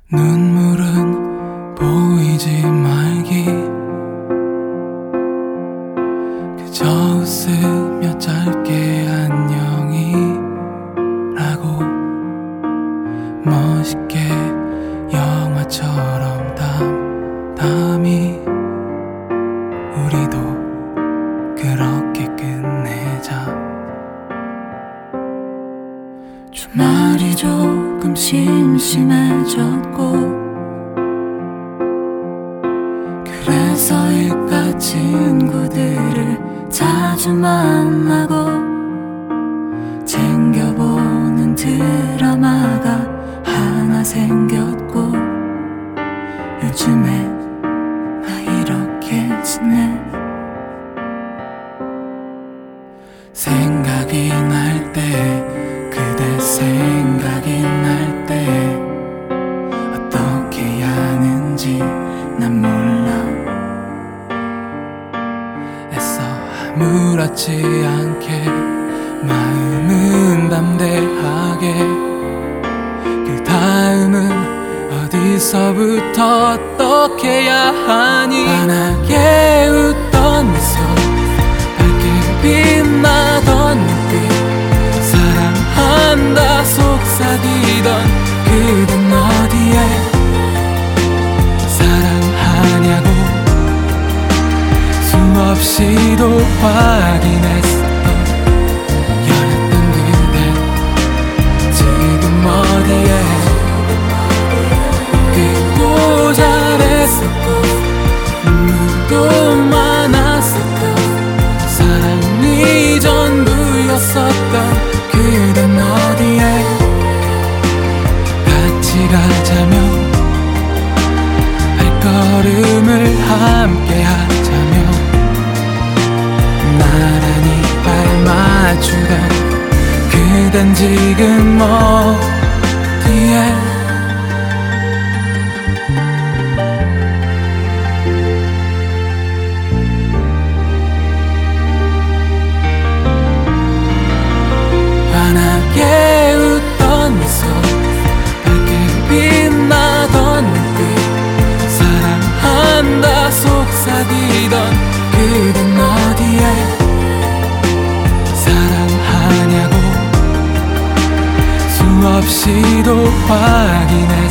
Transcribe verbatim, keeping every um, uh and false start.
눈물은 보이지 말기, 그저 웃으며 짧게 안녕이라고 멋있게 영화처럼 담담히 우리도 그렇게 끝내자. 주말이 조금 심심해졌고, 그래서 일가 친구들을 자주 만나고 챙겨보는 드라마가 하나 생겼고, 요즘에 나 이렇게 지내. 생각이 날 때, 그대 생각이 날 때 어떻게 해야 하는지 난 몰라. 애써 아무렇지 않게 마음은 담대하게, 그 다음은 어디서부터 어떻게 해야 하니. 환하게 웃던 미소, 밝게 빛나던 눈빛, 사랑한다 속삭이던 그댄 어디에 사랑하냐고 수없이도 확인했었던 열렸던 그대 지금 어디에. 웃기고 잘했었고 눈물도 많았었고 사랑이 전부였었던 그댄 어디에. 같이 가자며 발걸음을 함께 하자며 나란히 발 맞추던 그댄 지금 어디에. 환하게 웃던 미소, 밝게 빛나던 눈빛, 사랑한다 속삭이던 그댄 어디에 사랑하냐고 수없이도 확인해